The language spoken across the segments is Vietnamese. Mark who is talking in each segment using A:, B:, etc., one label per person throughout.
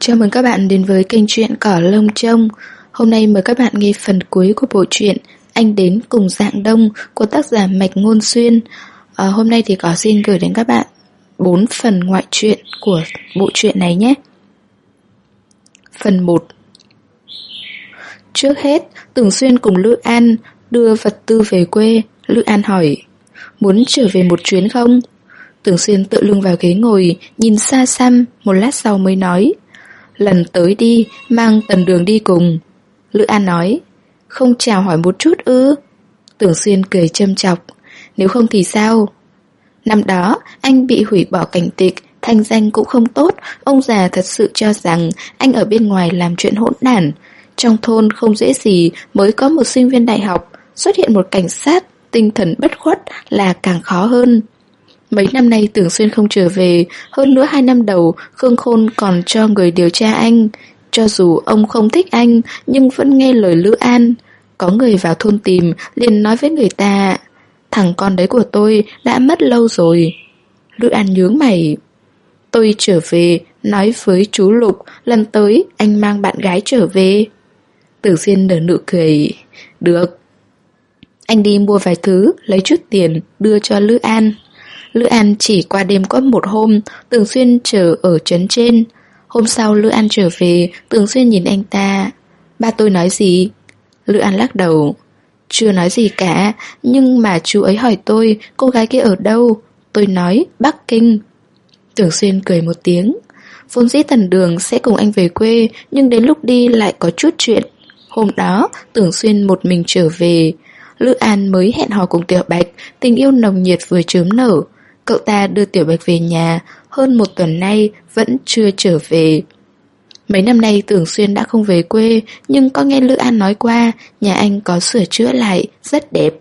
A: Chào mừng các bạn đến với kênh truyện Cỏ Lông Trông. Hôm nay mời các bạn nghe phần cuối của bộ truyện Anh Đến Cùng Dạng Đông của tác giả Mạch Ngôn Xuyên. Hôm nay thì Cỏ xin gửi đến các bạn 4 phần ngoại truyện của bộ truyện này nhé. Phần 1. Trước hết, Tưởng Xuyên cùng Lữ An đưa vật tư về quê. Lữ An hỏi: muốn trở về một chuyến không? Tưởng Xuyên tựa lưng vào ghế ngồi, nhìn xa xăm, một lát sau mới nói: lần tới đi, mang Tần Đường đi cùng. Lữ An nói: không chào hỏi một chút ư? Tưởng Xuyên cười châm chọc: nếu không thì sao? Năm đó, anh bị hủy bỏ cảnh tịch, thanh danh cũng không tốt. Ông già thật sự cho rằng anh ở bên ngoài làm chuyện hỗn đản. Trong thôn không dễ gì mới có một sinh viên đại học, xuất hiện một cảnh sát tinh thần bất khuất là càng khó hơn. Mấy năm nay Tưởng Xuyên không trở về, hơn nữa 2 năm đầu Khương Khôn còn cho người điều tra anh. Cho dù ông không thích anh, nhưng vẫn nghe lời Lữ An. Có người vào thôn tìm, liền nói với người ta: thằng con đấy của tôi đã mất lâu rồi. Lữ An nhướng mày: tôi trở về, nói với chú Lục, lần tới anh mang bạn gái trở về. Tưởng Xuyên nở nụ cười: được. Anh đi mua vài thứ, lấy chút tiền, đưa cho Lữ An. Lữ An chỉ qua đêm có một hôm, Tưởng Xuyên chờ ở trấn trên. Hôm sau Lữ An trở về, Tưởng Xuyên nhìn anh ta: ba tôi nói gì? Lữ An lắc đầu: chưa nói gì cả, nhưng mà chú ấy hỏi tôi cô gái kia ở đâu. Tôi nói Bắc Kinh. Tưởng Xuyên cười một tiếng. Vốn dĩ Tần Đường sẽ cùng anh về quê, nhưng đến lúc đi lại có chút chuyện. Hôm đó Tưởng Xuyên một mình trở về. Lữ An mới hẹn hò cùng Tiểu Bạch, tình yêu nồng nhiệt vừa chớm nở. Cậu ta đưa Tiểu Bạch về nhà, hơn 1 tuần nay vẫn chưa trở về. Mấy năm nay Tưởng Xuyên đã không về quê, nhưng có nghe Lữ An nói qua nhà anh có sửa chữa lại, rất đẹp.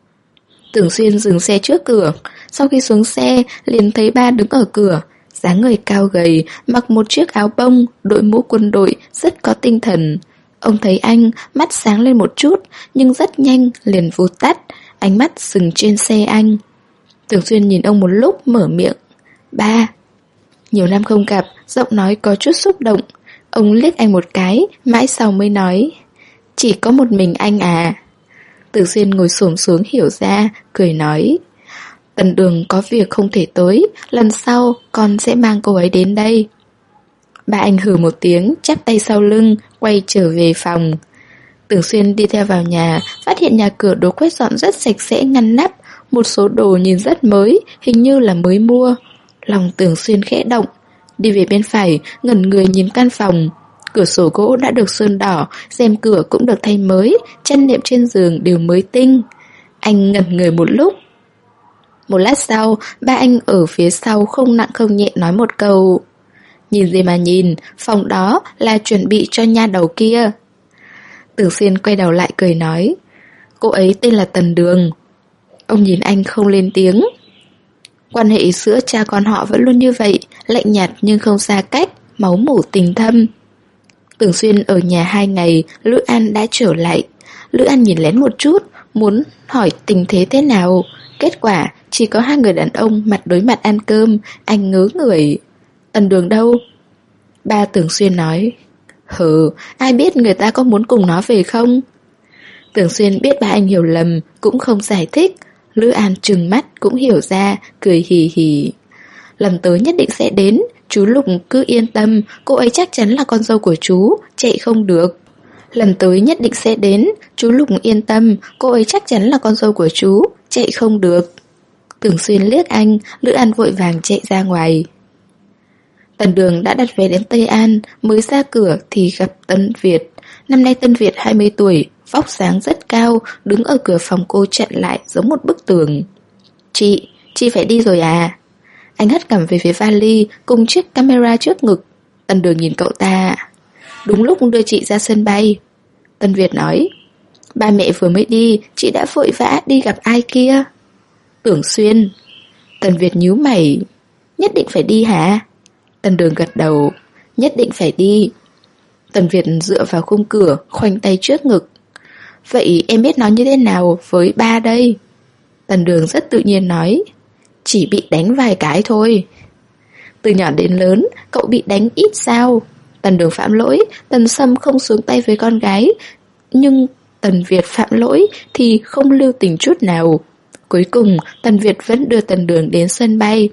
A: Tưởng Xuyên dừng xe trước cửa. Sau khi xuống xe, liền thấy ba đứng ở cửa. Dáng người cao gầy, mặc một chiếc áo bông, đội mũ quân đội, rất có tinh thần. Ông thấy anh, mắt sáng lên một chút, nhưng rất nhanh liền vụt tắt. Ánh mắt dừng trên xe anh. Tưởng Xuyên nhìn ông một lúc mở miệng: ba. Nhiều năm không gặp, giọng nói có chút xúc động. Ông liếc anh một cái, mãi sau mới nói: chỉ có một mình anh à? Tưởng Xuyên ngồi xổm xuống hiểu ra, cười nói: Tần Đường có việc không thể tới, lần sau con sẽ mang cô ấy đến đây. Ba anh hừ một tiếng, chắp tay sau lưng, quay trở về phòng. Tưởng Xuyên đi theo vào nhà, phát hiện nhà cửa đồ quét dọn rất sạch sẽ ngăn nắp. Một số đồ nhìn rất mới, hình như là mới mua. Lòng Tưởng Xuyên khẽ động. Đi về bên phải, ngẩn người nhìn căn phòng. Cửa sổ gỗ đã được sơn đỏ, rèm cửa cũng được thay mới, chăn nệm trên giường đều mới tinh. Anh ngẩn người một lúc. Một lát sau, ba anh ở phía sau không nặng không nhẹ nói một câu: nhìn gì mà nhìn, phòng đó là chuẩn bị cho nha đầu kia. Tưởng Xuyên quay đầu lại cười nói: cô ấy tên là Tần Đường. Ông nhìn anh không lên tiếng. Quan hệ giữa cha con họ vẫn luôn như vậy, lạnh nhạt nhưng không xa cách, máu mủ tình thâm. Tưởng Xuyên ở nhà 2 ngày, Lữ An đã trở lại. Lữ An nhìn lén một chút, muốn hỏi tình thế thế nào. Kết quả chỉ có 2 người đàn ông mặt đối mặt ăn cơm. Anh ngớ người. Tần Đường đâu? Ba Tưởng Xuyên nói: hừ, ai biết người ta có muốn cùng nó về không? Tưởng Xuyên biết ba anh hiểu lầm, cũng không giải thích. Lữ An trừng mắt cũng hiểu ra, cười hì hì. Lần tới nhất định sẽ đến, chú Lục cứ yên tâm, cô ấy chắc chắn là con dâu của chú, chạy không được. Lần tới nhất định sẽ đến, chú Lục yên tâm, cô ấy chắc chắn là con dâu của chú, chạy không được. Tưởng Xuyên liếc anh, Lữ An vội vàng chạy ra ngoài. Tần Đường đã đặt vé đến Tây An, mới ra cửa thì gặp Tân Việt. Năm nay Tân Việt 20 tuổi, vóc dáng rất cao, đứng ở cửa phòng cô chặn lại giống một bức tường. Chị phải đi rồi à? Anh hất cằm về phía vali cùng chiếc camera trước ngực. Tần Đường nhìn cậu ta: đúng lúc đưa chị ra sân bay. Tân Việt nói: ba mẹ vừa mới đi, chị đã vội vã đi gặp ai kia? Tưởng Xuyên. Tần Việt nhíu mày: nhất định phải đi hả? Tần Đường gật đầu: nhất định phải đi. Tần Việt dựa vào khung cửa, khoanh tay trước ngực: vậy em biết nói như thế nào với ba đây? Tần Đường rất tự nhiên nói: chỉ bị đánh vài cái thôi. Từ nhỏ đến lớn, cậu bị đánh ít sao? Tần Đường phạm lỗi, Tần Sâm không xuống tay với con gái, nhưng Tần Việt phạm lỗi thì không lưu tình chút nào. Cuối cùng, Tần Việt vẫn đưa Tần Đường đến sân bay.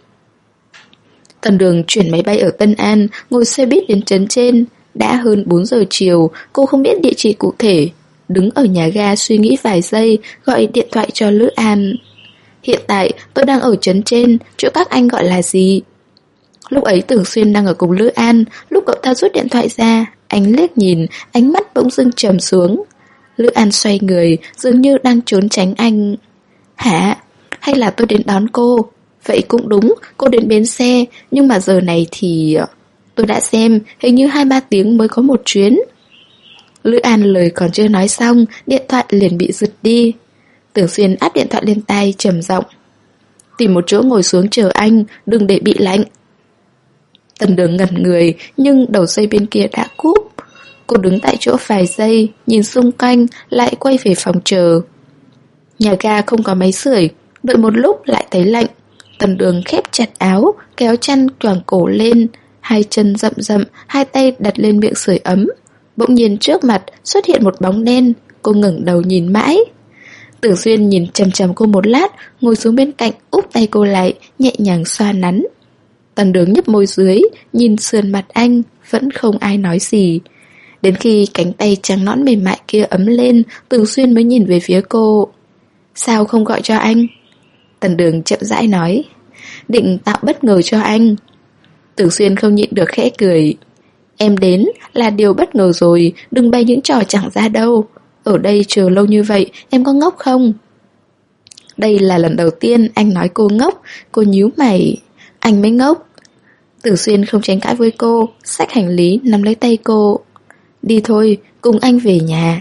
A: Tần Đường chuyển máy bay ở Tân An, ngồi xe buýt đến trấn trên. Đã hơn 4 giờ chiều, cô không biết địa chỉ cụ thể. Đứng ở nhà ga suy nghĩ vài giây, gọi điện thoại cho Lữ An. Hiện tại tôi đang ở trấn trên, chỗ các anh gọi là gì? Lúc ấy Tưởng Xuyên đang ở cùng Lữ An. Lúc cậu ta rút điện thoại ra, anh liếc nhìn, ánh mắt bỗng dưng trầm xuống. Lữ An xoay người, dường như đang trốn tránh anh. Hả? Hay là tôi đến đón cô? Vậy cũng đúng, cô đến bến xe, nhưng mà giờ này thì... Tôi đã xem, hình như 2-3 tiếng mới có một chuyến. Lữ An lời còn chưa nói xong, điện thoại liền bị giật đi. Tưởng Xuyên áp điện thoại lên tai trầm giọng. Tìm một chỗ ngồi xuống chờ anh, đừng để bị lạnh. Tần Đường ngẩn người, nhưng đầu dây bên kia đã cúp. Cô đứng tại chỗ vài giây, nhìn xung quanh, lại quay về phòng chờ. Nhà ga không có máy sưởi, đợi một lúc lại thấy lạnh. Tần Đường khép chặt áo, kéo chăn choàng cổ lên, hai chân rậm rậm, hai tay đặt lên miệng sưởi ấm. Bỗng nhiên trước mặt xuất hiện một bóng đen, cô ngẩng đầu nhìn mãi. Tưởng Xuyên nhìn chằm chằm cô một lát, ngồi xuống bên cạnh úp tay cô lại, nhẹ nhàng xoa nắn. Tần Đường nhấp môi dưới, nhìn sườn mặt anh, vẫn không ai nói gì. Đến khi cánh tay trắng nõn mềm mại kia ấm lên, Tưởng Xuyên mới nhìn về phía cô. Sao không gọi cho anh? Tần Đường chậm rãi nói. Định tạo bất ngờ cho anh. Tưởng Xuyên không nhịn được khẽ cười. Em đến là điều bất ngờ rồi, đừng bày những trò chẳng ra đâu. Ở đây chờ lâu như vậy, em có ngốc không? Đây là lần đầu tiên anh nói cô ngốc. Cô nhíu mày. Anh mới ngốc. Tưởng Xuyên không tranh cãi với cô, xách hành lý nắm lấy tay cô. Đi thôi, cùng anh về nhà.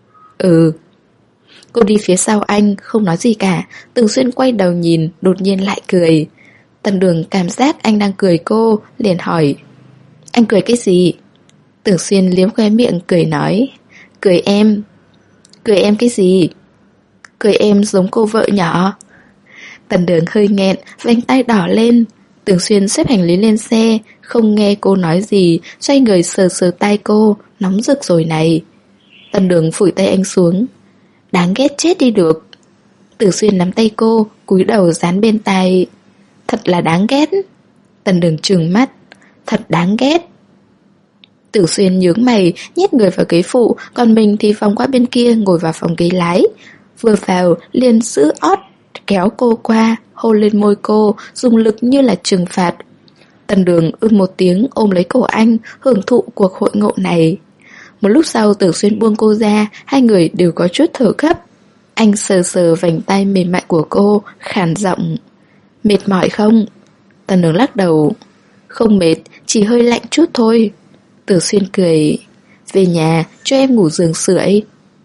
A: Ừ. Cô đi phía sau anh, không nói gì cả. Tưởng Xuyên quay đầu nhìn, đột nhiên lại cười. Tần Đường cảm giác anh đang cười cô, liền hỏi. Anh cười cái gì? Tưởng Xuyên liếm khóe miệng cười nói. Cười em. Cười em cái gì? Cười em giống cô vợ nhỏ. Tần Đường hơi nghẹn, vành tay đỏ lên. Tưởng Xuyên xếp hành lý lên xe, không nghe cô nói gì, xoay người sờ sờ tay cô, nóng rực rồi này. Tần Đường phủi tay anh xuống. Đáng ghét chết đi được. Tưởng Xuyên nắm tay cô, cúi đầu dán bên tai. Thật là đáng ghét. Tần Đường trừng mắt. Thật đáng ghét. Tưởng Xuyên nhướng mày, nhét người vào ghế phụ, còn mình thì vòng qua bên kia ngồi vào phòng ghế lái. Vừa vào, liền giữ ót, kéo cô qua, hôn lên môi cô, dùng lực như là trừng phạt. Tần Đường một tiếng ôm lấy cổ anh, hưởng thụ cuộc hội ngộ này. Một lúc sau Tưởng Xuyên buông cô ra, hai người đều có chút thở gấp. Anh sờ sờ vành tay mềm mại của cô, khàn giọng. Mệt mỏi không? Tần Đường lắc đầu. Không mệt, chỉ hơi lạnh chút thôi. Tưởng Xuyên cười. Về nhà, cho em ngủ giường sưởi.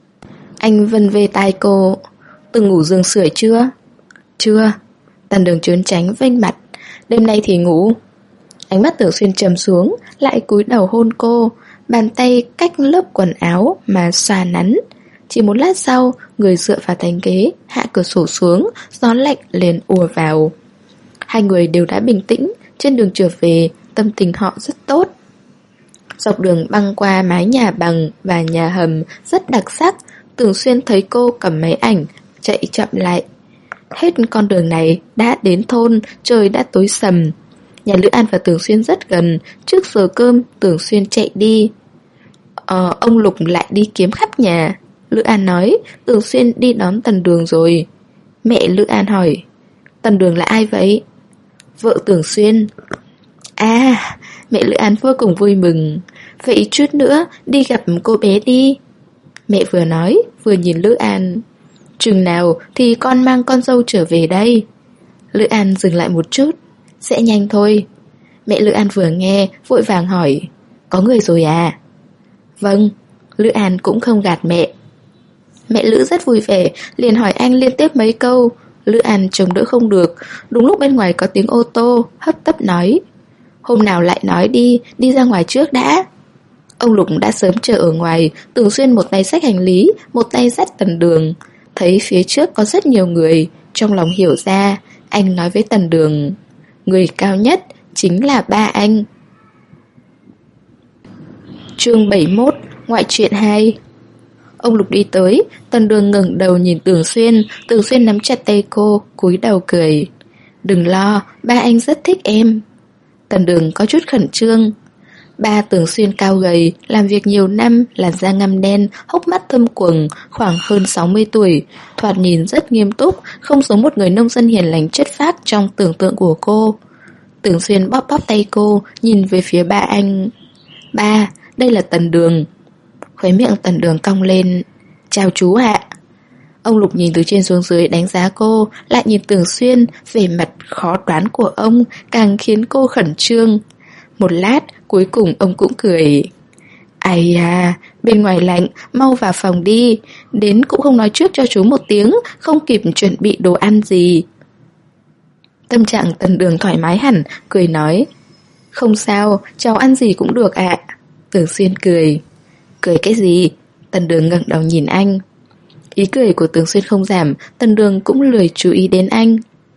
A: Anh vân về tai cô. Từng ngủ giường sưởi chưa? Chưa. Tần Đường trốn tránh vênh mặt. Đêm nay thì ngủ. Ánh mắt Tưởng Xuyên trầm xuống, lại cúi đầu hôn cô, bàn tay cách lớp quần áo mà xoa nắn. Chỉ một lát sau, người dựa vào thành ghế, hạ cửa sổ xuống, gió lạnh liền ùa vào. Hai người đều đã bình tĩnh, trên đường trở về, tâm tình họ rất tốt. Dọc đường băng qua mái nhà bằng và nhà hầm rất đặc sắc. Tưởng Xuyên thấy cô cầm máy ảnh, chạy chậm lại. Hết con đường này đã đến thôn, trời đã tối sầm. Nhà Lữ An và Tưởng Xuyên rất gần. Trước giờ cơm, Tưởng Xuyên chạy đi. Ông Lục lại đi kiếm khắp nhà. Lữ An nói. Tưởng Xuyên đi đón Tần Đường rồi. Mẹ Lữ An hỏi. Tần Đường là ai vậy? Vợ Tưởng Xuyên. À, mẹ Lữ An vô cùng vui mừng. Vậy chút nữa đi gặp cô bé đi. Mẹ vừa nói vừa nhìn Lữ An. Chừng nào thì con mang con dâu trở về đây? Lữ An dừng lại một chút. Sẽ nhanh thôi. Mẹ Lữ An vừa nghe vội vàng hỏi. Có người rồi à? Vâng. Lữ An cũng không gạt mẹ. Mẹ Lữ rất vui vẻ, liền hỏi anh liên tiếp mấy câu. Lữ An chống đỡ không được. Đúng lúc bên ngoài có tiếng ô tô, hấp tấp nói. Hôm nào lại nói đi, đi ra ngoài trước đã. Ông Lục đã sớm chờ ở ngoài. Tưởng Xuyên một tay xách hành lý, một tay dắt Tần Đường. Thấy phía trước có rất nhiều người, trong lòng hiểu ra. Anh nói với Tần Đường. Người cao nhất chính là ba anh. Chương 71, ngoại truyện 2. Ông Lục đi tới, Tần Đường ngẩng đầu nhìn Tưởng Xuyên nắm chặt tay cô, cúi đầu cười. Đừng lo, ba anh rất thích em. Tần Đường có chút khẩn trương. Ba Tưởng Xuyên cao gầy, làm việc nhiều năm, làn da ngăm đen, hốc mắt thâm quầng, khoảng hơn 60 tuổi, thoạt nhìn rất nghiêm túc, không giống một người nông dân hiền lành chất phác trong tưởng tượng của cô. Tưởng Xuyên bóp bóp tay cô, nhìn về phía ba anh. Ba, đây là Tần Đường. Khóe miệng Tần Đường cong lên. Chào chú ạ. Ông Lục nhìn từ trên xuống dưới đánh giá cô, lại nhìn Tưởng Xuyên, vẻ mặt khó đoán của ông càng khiến cô khẩn trương. Một lát, cuối cùng ông cũng cười. Ai à, bên ngoài lạnh, mau vào phòng đi. Đến cũng không nói trước cho chú một tiếng, không kịp chuẩn bị đồ ăn gì. Tâm trạng Tần Đường thoải mái hẳn, cười nói. Không sao, cháu ăn gì cũng được ạ. Tưởng Xuyên cười. Cười cái gì? Tần Đường ngẩng đầu nhìn anh. Ý cười của Tưởng Xuyên không giảm, Tần Đường cũng lười chú ý đến anh.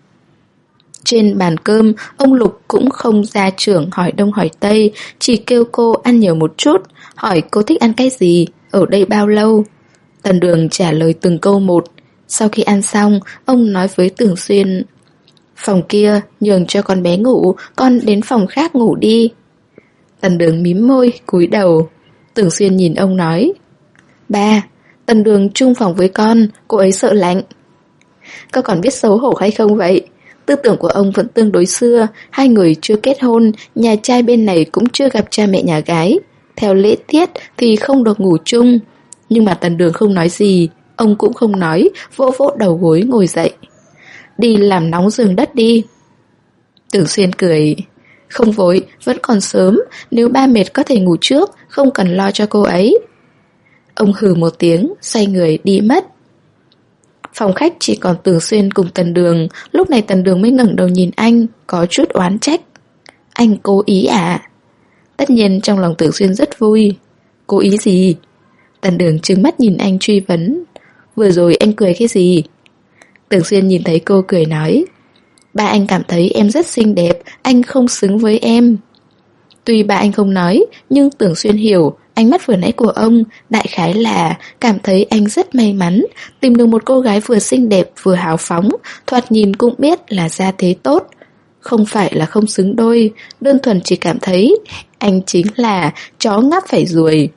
A: Trên bàn cơm, ông Lục cũng không ra trưởng hỏi đông hỏi tây, chỉ kêu cô ăn nhiều một chút, hỏi cô thích ăn cái gì, ở đây bao lâu. Tần Đường trả lời từng câu một. Sau khi ăn xong, ông nói với Tưởng Xuyên. Phòng kia nhường cho con bé ngủ, con đến phòng khác ngủ đi. Tần Đường mím môi, cúi đầu. Tưởng Xuyên nhìn ông nói. Ba, Tần Đường chung phòng với con, cô ấy sợ lạnh. Con còn biết xấu hổ hay không vậy? Tư tưởng của ông vẫn tương đối xưa, hai người chưa kết hôn, nhà trai bên này cũng chưa gặp cha mẹ nhà gái. Theo lễ tiết thì không được ngủ chung. Nhưng mà Tần Đường không nói gì, ông cũng không nói, vỗ vỗ đầu gối ngồi dậy. Đi làm nóng giường đất đi. Tưởng Xuyên cười. Không vội, vẫn còn sớm, nếu ba mệt có thể ngủ trước, không cần lo cho cô ấy. Ông hừ một tiếng, xoay người đi mất. Phòng khách chỉ còn Tưởng Xuyên cùng Tần Đường, lúc này Tần Đường mới ngẩng đầu nhìn anh, có chút oán trách. Anh cố ý à? Tất nhiên trong lòng Tưởng Xuyên rất vui. Cố ý gì? Tần Đường trừng mắt nhìn anh truy vấn. Vừa rồi anh cười cái gì? Tưởng Xuyên nhìn thấy cô cười nói. Ba anh cảm thấy em rất xinh đẹp, anh không xứng với em. Tuy ba anh không nói, nhưng Tưởng Xuyên hiểu, ánh mắt vừa nãy của ông đại khái là cảm thấy anh rất may mắn tìm được một cô gái vừa xinh đẹp vừa hào phóng, thoạt nhìn cũng biết là gia thế tốt. Không phải là không xứng đôi, đơn thuần chỉ cảm thấy anh chính là chó ngáp phải ruồi.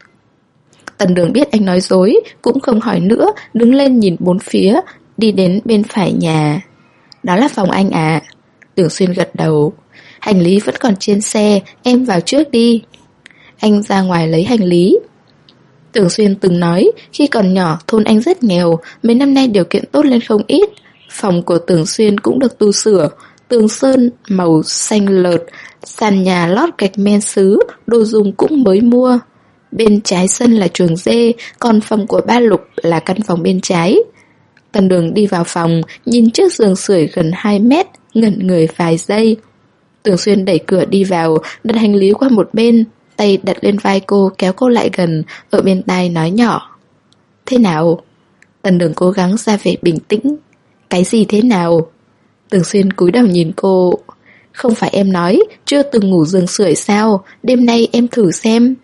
A: Tần Đường biết anh nói dối, cũng không hỏi nữa, đứng lên nhìn bốn phía, đi đến bên phải nhà. Đó là phòng anh à? Tưởng Xuyên gật đầu. Hành lý vẫn còn trên xe, em vào trước đi. Anh ra ngoài lấy hành lý. Tưởng Xuyên từng nói, khi còn nhỏ thôn anh rất nghèo, mấy năm nay điều kiện tốt lên không ít. Phòng của Tưởng Xuyên cũng được tu sửa, tường sơn màu xanh lợt, sàn nhà lót gạch men sứ, đồ dùng cũng mới mua. Bên trái sân là chuồng dê, còn phòng của ba Lục là căn phòng bên trái. Tần Đường đi vào phòng, nhìn chiếc giường sưởi gần 2 mét, ngẩn người vài giây. Tưởng Xuyên đẩy cửa đi vào, đặt hành lý qua một bên, tay đặt lên vai cô kéo cô lại gần, ở bên tai nói nhỏ. Thế nào? Tần Đường cố gắng ra vẻ bình tĩnh. Cái gì thế nào? Tưởng Xuyên cúi đầu nhìn cô. Không phải em nói chưa từng ngủ giường sưởi sao? Đêm nay em thử xem.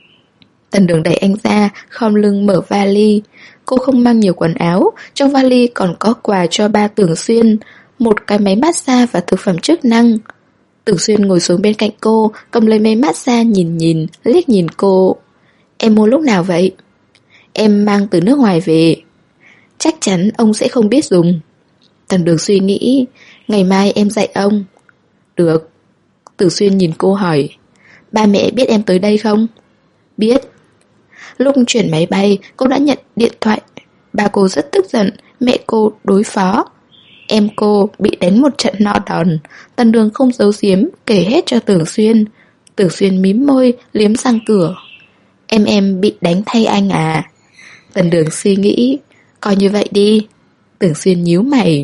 A: Tần Đường đẩy anh ra, khom lưng mở vali. Cô không mang nhiều quần áo, trong vali còn có quà cho ba Tưởng Xuyên, một cái máy massage và thực phẩm chức năng. Tưởng Xuyên ngồi xuống bên cạnh cô, cầm lấy máy massage nhìn, liếc nhìn cô. Em mua lúc nào vậy? Em mang từ nước ngoài về. Chắc chắn ông sẽ không biết dùng. Tần Đường suy nghĩ, ngày mai em dạy ông. Được. Tưởng Xuyên nhìn cô hỏi, ba mẹ biết em tới đây không? Biết. Lúc chuyển máy bay, cô đã nhận điện thoại. Ba cô rất tức giận, mẹ cô đối phó. Em cô bị đánh một trận no đòn. Tần Đường không giấu giếm, kể hết cho Tưởng Xuyên. Tưởng Xuyên mím môi, liếm răng cửa. Em bị đánh thay anh à? Tần Đường suy nghĩ, coi như vậy đi. Tưởng Xuyên nhíu mày.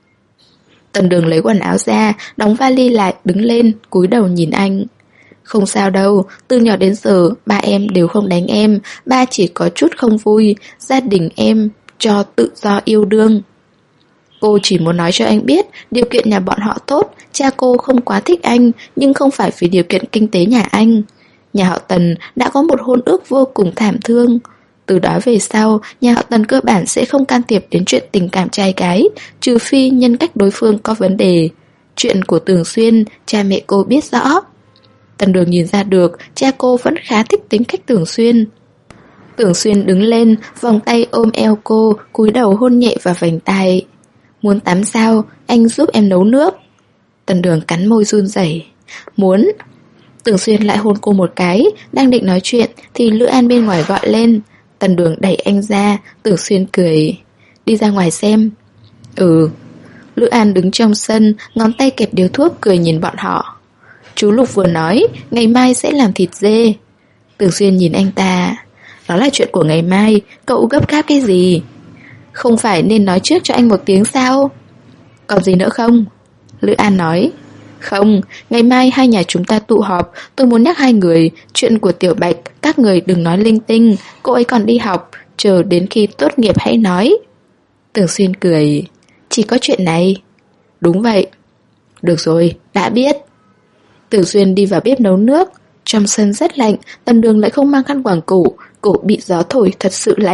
A: Tần Đường lấy quần áo ra, đóng vali lại, đứng lên, cúi đầu nhìn anh. Không sao đâu, từ nhỏ đến giờ ba em đều không đánh em, ba chỉ có chút không vui, gia đình em cho tự do yêu đương. Cô chỉ muốn nói cho anh biết, điều kiện nhà bọn họ tốt, cha cô không quá thích anh, nhưng không phải vì điều kiện kinh tế nhà anh. nhà họ Tần đã có một hôn ước vô cùng thảm thương. Từ đó về sau, nhà họ Tần cơ bản sẽ không can thiệp đến chuyện tình cảm trai gái, trừ phi nhân cách đối phương có vấn đề. Chuyện của Tưởng Xuyên, cha mẹ cô biết rõ. Tần Đường nhìn ra được, cha cô vẫn khá thích tính cách Tưởng Xuyên. Tưởng Xuyên đứng lên, vòng tay ôm eo cô, cúi đầu hôn nhẹ vào vành tai. Muốn tắm sao, anh giúp em nấu nước. Tần Đường cắn môi run rẩy. Muốn. Tưởng Xuyên lại hôn cô một cái, đang định nói chuyện thì Lữ An bên ngoài gọi lên. Tần Đường đẩy anh ra, Tưởng Xuyên cười. Đi ra ngoài xem. Ừ. Lữ An đứng trong sân, ngón tay kẹp điếu thuốc cười nhìn bọn họ. Chú Lục vừa nói, ngày mai sẽ làm thịt dê. Tưởng Xuyên nhìn anh ta. Đó là chuyện của ngày mai, cậu gấp gáp cái gì? Không phải nên nói trước cho anh một tiếng sao? Còn gì nữa không? Lữ An nói. Không, ngày mai hai nhà chúng ta tụ họp, tôi muốn nhắc hai người, chuyện của Tiểu Bạch, các người đừng nói linh tinh, cô ấy còn đi học, chờ đến khi tốt nghiệp hãy nói. Tưởng Xuyên cười. Chỉ có chuyện này. Đúng vậy. Được rồi, đã biết. Tưởng Xuyên đi vào bếp nấu nước. Trong sân rất lạnh, Tần Đường lại không mang khăn quàng cổ bị gió thổi thật sự lạnh.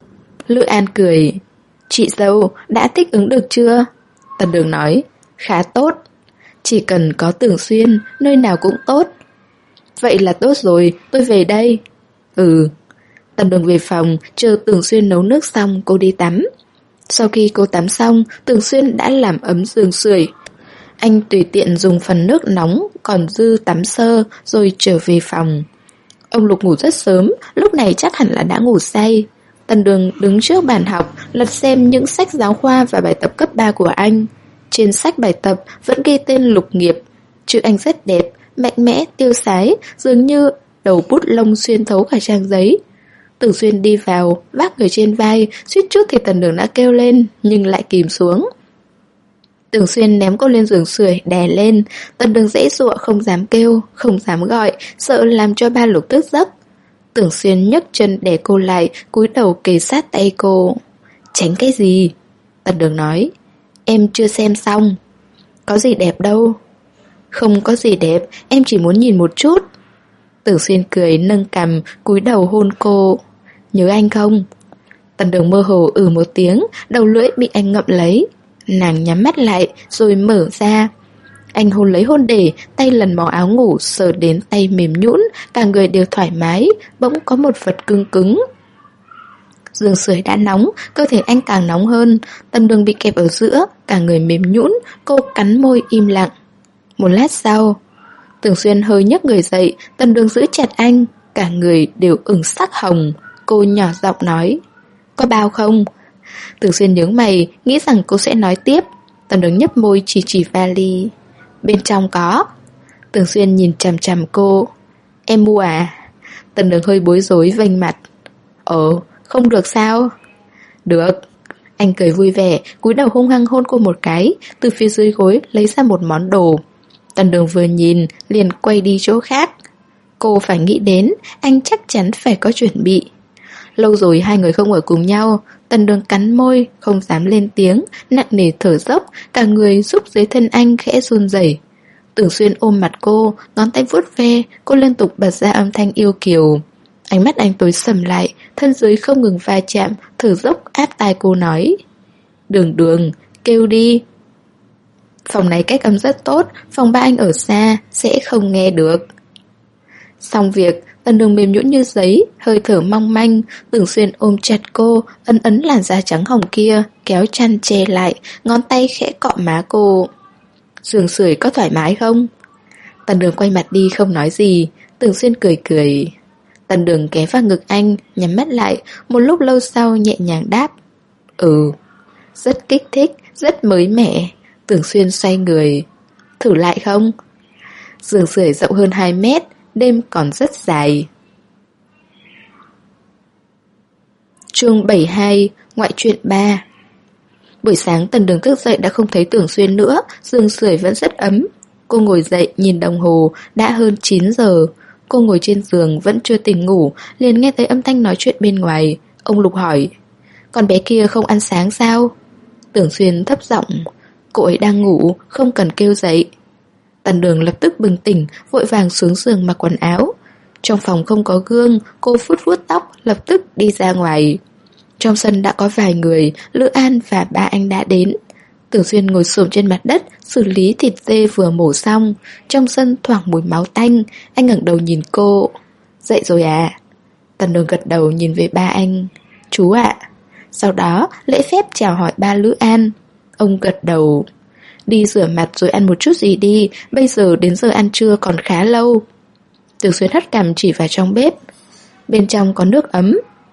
A: Lữ An cười. Chị dâu, đã thích ứng được chưa? Tần Đường nói. Khá tốt. Chỉ cần có Tưởng Xuyên, nơi nào cũng tốt. Vậy là tốt rồi, tôi về đây. Ừ. Tần Đường về phòng, chờ Tưởng Xuyên nấu nước xong cô đi tắm. Sau khi cô tắm xong, Tưởng Xuyên đã làm ấm giường sưởi. Anh tùy tiện dùng phần nước nóng còn dư tắm sơ rồi trở về phòng. Ông Lục ngủ rất sớm, lúc này chắc hẳn là đã ngủ say. Tần Đường đứng trước bàn học, lật xem những sách giáo khoa và bài tập cấp 3 của anh. Trên sách bài tập vẫn ghi tên Lục Nghiệp. Chữ anh rất đẹp, mạnh mẽ, tiêu sái, dường như đầu bút lông xuyên thấu cả trang giấy. Tưởng Xuyên đi vào, vác người trên vai, suýt chút thì Tần Đường đã kêu lên, nhưng lại kìm xuống. Tưởng Xuyên ném cô lên giường sưởi, đè lên. Tần Đường dãy dụa không dám kêu, không dám gọi, sợ làm cho ba Lục tức giấc. Tưởng Xuyên nhấc chân đè cô lại, cúi đầu kề sát tay cô. Tránh cái gì? Tần Đường nói. Em chưa xem xong. Có gì đẹp đâu. Không có gì đẹp, em chỉ muốn nhìn một chút. Tưởng Xuyên cười nâng cằm, cúi đầu hôn cô. Nhớ anh không? Tần Đường mơ hồ một tiếng, đầu lưỡi bị anh ngậm lấy. Nàng nhắm mắt lại rồi mở ra. Anh hôn lấy hôn để, tay lần mò áo ngủ sờ đến tay mềm nhũn, cả người đều thoải mái, bỗng có một vật cứng cứng. Giường sưởi đã nóng, cơ thể anh càng nóng hơn. Tần Đường bị kẹp ở giữa, cả người mềm nhũn, cô cắn môi im lặng. Một lát sau, Tưởng Xuyên hơi nhấc người dậy, Tần Đường giữ chặt anh, cả người đều ửng sắc hồng. Cô nhỏ giọng nói. Có bao không? Tưởng Xuyên nhướng mày, nghĩ rằng cô sẽ nói tiếp. Tần Đường nhấp môi chỉ vali. Bên trong có. Tưởng Xuyên nhìn chằm chằm cô. Em mua à? Tần Đường hơi bối rối vênh mặt. Không được sao? Được. Anh cười vui vẻ, cúi đầu hung hăng hôn cô một cái, từ phía dưới gối lấy ra một món đồ. Tần Đường vừa nhìn, liền quay đi chỗ khác. Cô phải nghĩ đến, anh chắc chắn phải có chuẩn bị. Lâu rồi hai người không ở cùng nhau. Tần Đường cắn môi, không dám lên tiếng, nặng nề thở dốc, cả người giúp dưới thân anh khẽ run rẩy. Tưởng Xuyên ôm mặt cô, ngón tay vuốt ve, cô liên tục bật ra âm thanh yêu kiều. Ánh mắt anh tối sầm lại, thân dưới không ngừng va chạm, thở dốc áp tai cô nói. Đường, kêu đi. Phòng này cách âm rất tốt, phòng ba anh ở xa, sẽ không nghe được. Xong việc, Tần Đường mềm nhũn như giấy, hơi thở mong manh. Tưởng Xuyên ôm chặt cô, ấn làn da trắng hồng kia, kéo chăn che lại, ngón tay khẽ cọ má cô. Giường sưởi có thoải mái không? Tần Đường quay mặt đi không nói gì. Tưởng Xuyên cười. Tần Đường ghé vào ngực anh, nhắm mắt lại, một lúc lâu sau nhẹ nhàng đáp. Rất kích thích, rất mới mẻ. Tưởng Xuyên xoay người. Thử lại không? Giường sưởi rộng hơn 2 mét, đêm còn rất dài. Chương 72, ngoại truyện 3. Buổi sáng Tần Đường thức dậy đã không thấy Tưởng Xuyên nữa, giường sưởi vẫn rất ấm. Cô ngồi dậy nhìn đồng hồ, đã hơn 9 giờ. Cô ngồi trên giường vẫn chưa tỉnh ngủ, liền nghe thấy âm thanh nói chuyện bên ngoài. Ông Lục hỏi, con bé kia không ăn sáng sao? Tưởng Xuyên thấp giọng, cô ấy đang ngủ, không cần kêu dậy. Tần Đường lập tức bừng tỉnh, vội vàng xuống giường mặc quần áo. Trong phòng không có gương, cô vuốt vuốt tóc, lập tức đi ra ngoài. Trong sân đã có vài người, Lữ An và ba anh đã đến. Tưởng Xuyên ngồi xổm trên mặt đất, xử lý thịt dê vừa mổ xong. Trong sân thoảng mùi máu tanh, anh ngẩng đầu nhìn cô. Dậy rồi à? Tần Đường gật đầu nhìn về ba anh. Chú ạ. Sau đó lễ phép chào hỏi ba Lữ An. Ông gật đầu. Đi rửa mặt rồi ăn một chút gì đi, bây giờ đến giờ ăn trưa còn khá lâu. Tưởng Xuyên hất cằm chỉ vào trong bếp. Bên trong có nước ấm.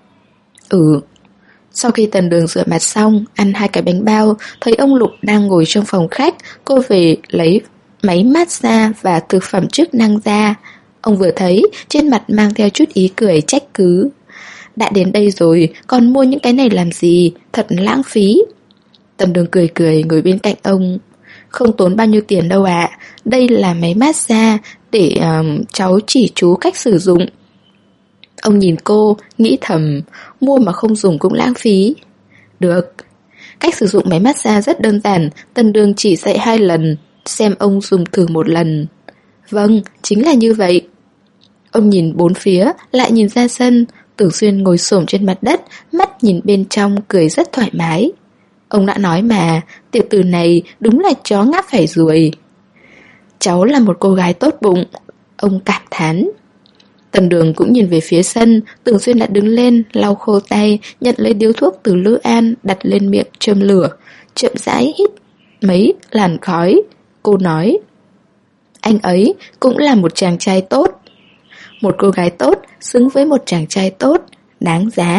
A: Sau khi Tần Đường rửa mặt xong, ăn 2 cái bánh bao, thấy ông Lục đang ngồi trong phòng khách, cô về lấy máy massage và thực phẩm chức năng ra. Ông vừa thấy, trên mặt mang theo chút ý cười trách cứ. Đã đến đây rồi, còn mua những cái này làm gì, thật lãng phí. Tần Đường cười cười ngồi bên cạnh ông. Không tốn bao nhiêu tiền đâu ạ, đây là máy massage để cháu chỉ chú cách sử dụng. Ông nhìn cô, nghĩ thầm, mua mà không dùng cũng lãng phí. Được. Cách sử dụng máy massage rất đơn giản, Tần Đường chỉ dạy 2 lần, xem ông dùng thử 1 lần. Vâng, chính là như vậy. Ông nhìn bốn phía, lại nhìn ra sân. Tưởng Xuyên ngồi xổm trên mặt đất, mắt nhìn bên trong cười rất thoải mái. Ông đã nói mà, tiểu tử này đúng là chó ngáp phải ruồi. Cháu là một cô gái tốt bụng. Ông cảm thán. Tần Đường cũng nhìn về phía sân. Tưởng Xuyên đã đứng lên, lau khô tay, nhận lấy điếu thuốc từ Lữ An, đặt lên miệng châm lửa, chậm rãi hít mấy làn khói. Cô nói, anh ấy cũng là một chàng trai tốt. Một cô gái tốt xứng với một chàng trai tốt, đáng giá.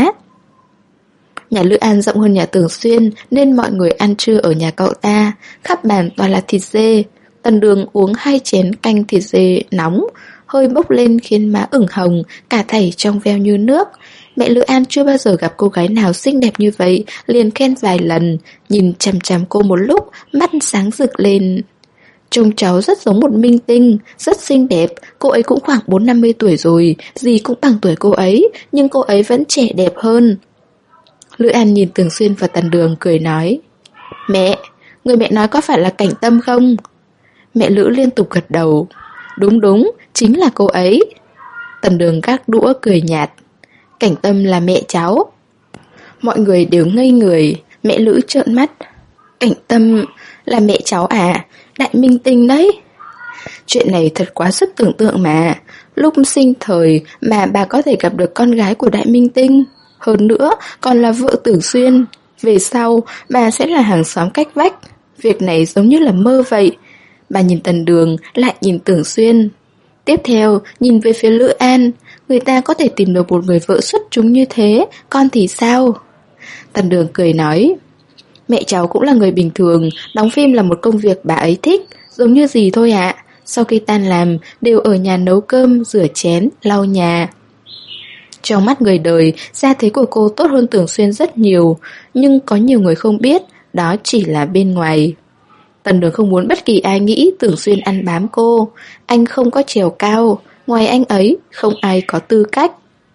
A: Nhà Lữ An rộng hơn nhà Tưởng Xuyên, nên mọi người ăn trưa ở nhà cậu ta. Khắp bàn toàn là thịt dê. Tần Đường uống 2 chén canh thịt dê nóng, hơi bốc lên khiến má ửng hồng, cả thảy trong veo như nước. Mẹ Lữ An chưa bao giờ gặp cô gái nào xinh đẹp như vậy, liền khen vài lần, nhìn chằm chằm cô một lúc, mắt sáng rực lên. Trông cháu rất giống một minh tinh, rất xinh đẹp, cô ấy cũng khoảng 40-50 tuổi rồi, gì cũng bằng tuổi cô ấy, nhưng cô ấy vẫn trẻ đẹp hơn. Lữ An nhìn Tưởng Xuyên và Tần Đường cười nói, mẹ, người mẹ nói có phải là Cảnh Tâm không? Mẹ Lữ liên tục gật đầu. Đúng đúng, chính là cô ấy. Tần Đường gác đũa cười nhạt. Cảnh Tâm là mẹ cháu. Mọi người đều ngây người. Mẹ Lữ trợn mắt. Cảnh Tâm là mẹ cháu à? Đại minh tinh đấy. Chuyện này thật quá sức tưởng tượng mà. Lúc sinh thời mà bà có thể gặp được con gái của đại minh tinh, hơn nữa còn là vợ Tưởng Xuyên. Về sau bà sẽ là hàng xóm cách vách. Việc này giống như là mơ vậy. Bà nhìn Tần Đường, lại nhìn Tưởng Xuyên. Tiếp theo, nhìn về phía Lữ An. Người ta có thể tìm được một người vợ xuất chúng như thế, con thì sao? Tần Đường cười nói, mẹ cháu cũng là người bình thường, đóng phim là một công việc bà ấy thích, giống như gì thôi ạ. Sau khi tan làm, đều ở nhà nấu cơm, rửa chén, lau nhà. Trong mắt người đời, gia thế của cô tốt hơn Tưởng Xuyên rất nhiều, nhưng có nhiều người không biết, đó chỉ là bên ngoài. Tần Đường không muốn bất kỳ ai nghĩ Tưởng Xuyên ăn bám cô. Anh không có chiều cao, ngoài anh ấy không ai có tư cách.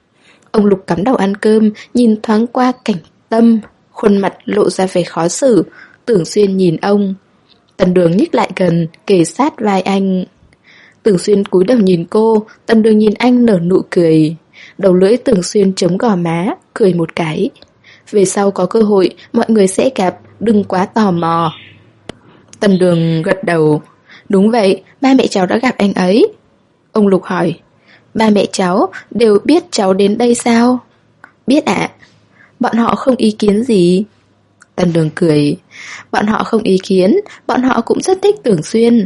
A: Ông Lục cắm đầu ăn cơm, nhìn thoáng qua Cảnh Tâm, khuôn mặt lộ ra vẻ khó xử. Tưởng Xuyên nhìn ông. Tần Đường nhích lại gần, kề sát vai anh. Tưởng Xuyên cúi đầu nhìn cô, Tần Đường nhìn anh nở nụ cười. Đầu lưỡi Tưởng Xuyên chống gò má, cười một cái. Về sau có cơ hội, mọi người sẽ gặp, đừng quá tò mò. Tần Đường gật đầu. Đúng vậy, ba mẹ cháu đã gặp anh ấy. Ông Lục hỏi, ba mẹ cháu đều biết cháu đến đây sao? Biết ạ. Bọn họ không ý kiến gì? Tần Đường cười. Bọn họ không ý kiến, bọn họ cũng rất thích Tưởng Xuyên.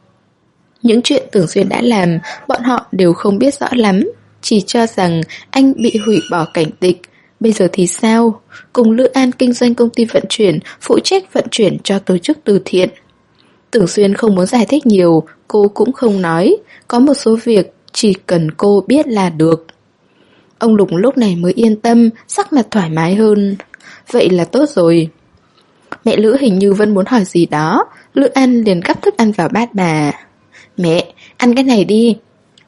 A: Những chuyện Tưởng Xuyên đã làm, bọn họ đều không biết rõ lắm, chỉ cho rằng anh bị hủy bỏ cảnh tịch. Bây giờ thì sao? Cùng Lữ An kinh doanh công ty vận chuyển, phụ trách vận chuyển cho tổ chức từ thiện. Tưởng Xuyên không muốn giải thích nhiều, cô cũng không nói. Có một số việc chỉ cần cô biết là được. Ông Lục lúc này mới yên tâm, sắc mặt thoải mái hơn. Vậy là tốt rồi. Mẹ Lữ hình như vẫn muốn hỏi gì đó. Lữ An liền gắp thức ăn vào bát bà. Mẹ, ăn cái này đi.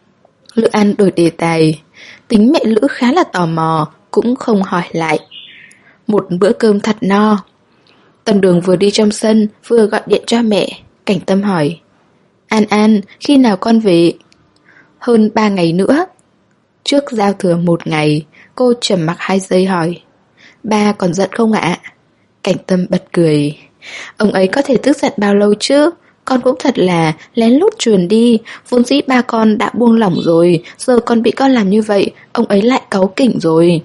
A: Lữ An đổi đề tài. Tính mẹ Lữ khá là tò mò, cũng không hỏi lại. Một bữa cơm thật no. Tần Đường vừa đi trong sân, vừa gọi điện cho mẹ. Cảnh Tâm hỏi, An An, khi nào con về? Hơn 3 ngày nữa. Trước giao thừa một ngày, cô trầm mặc 2 giây hỏi: Ba còn giận không ạ? Cảnh Tâm bật cười. Ông ấy có thể tức giận bao lâu chứ? Con cũng thật là lén lút chuồn đi. Vốn dĩ ba con đã buông lỏng rồi, giờ con bị con làm như vậy, ông ấy lại cáu kỉnh rồi.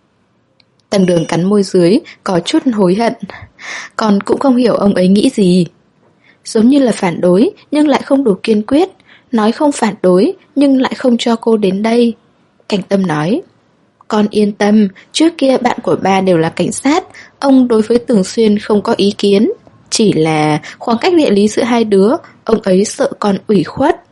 A: Tần Đường cắn môi dưới, có chút hối hận. Con cũng không hiểu ông ấy nghĩ gì. Giống như là phản đối, nhưng lại không đủ kiên quyết. Nói không phản đối, nhưng lại không cho cô đến đây. Cảnh Tâm nói: Con yên tâm, trước kia bạn của ba đều là cảnh sát, ông đối với Tưởng Xuyên không có ý kiến. Chỉ là khoảng cách địa lý giữa hai đứa, ông ấy sợ con ủy khuất.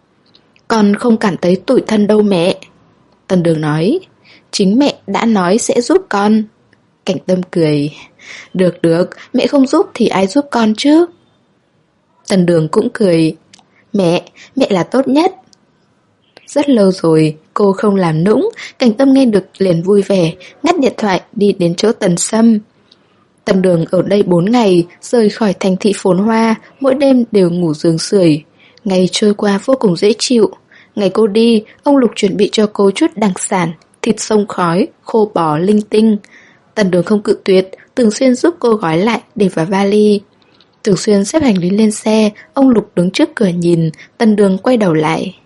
A: Con không cảm thấy tủi thân đâu mẹ. Tần Đường nói: Chính mẹ đã nói sẽ giúp con. Cảnh Tâm cười: Được được, mẹ không giúp thì ai giúp con chứ? Tần Đường cũng cười: Mẹ là tốt nhất. Rất lâu rồi cô không làm nũng. Cảnh Tâm nghe được liền vui vẻ, ngắt điện thoại đi đến chỗ Tần Sâm. Tần Đường ở đây 4 ngày, rời khỏi thành thị phồn hoa, mỗi đêm đều ngủ giường sưởi. Ngày trôi qua vô cùng dễ chịu. Ngày cô đi, ông Lục chuẩn bị cho cô chút đặc sản, thịt xông khói, khô bò linh tinh. Tần Đường không cự tuyệt, Tưởng Xuyên giúp cô gói lại để vào vali. Tưởng Xuyên xếp hành lý lên xe, ông Lục đứng trước cửa nhìn. Tần Đường quay đầu lại: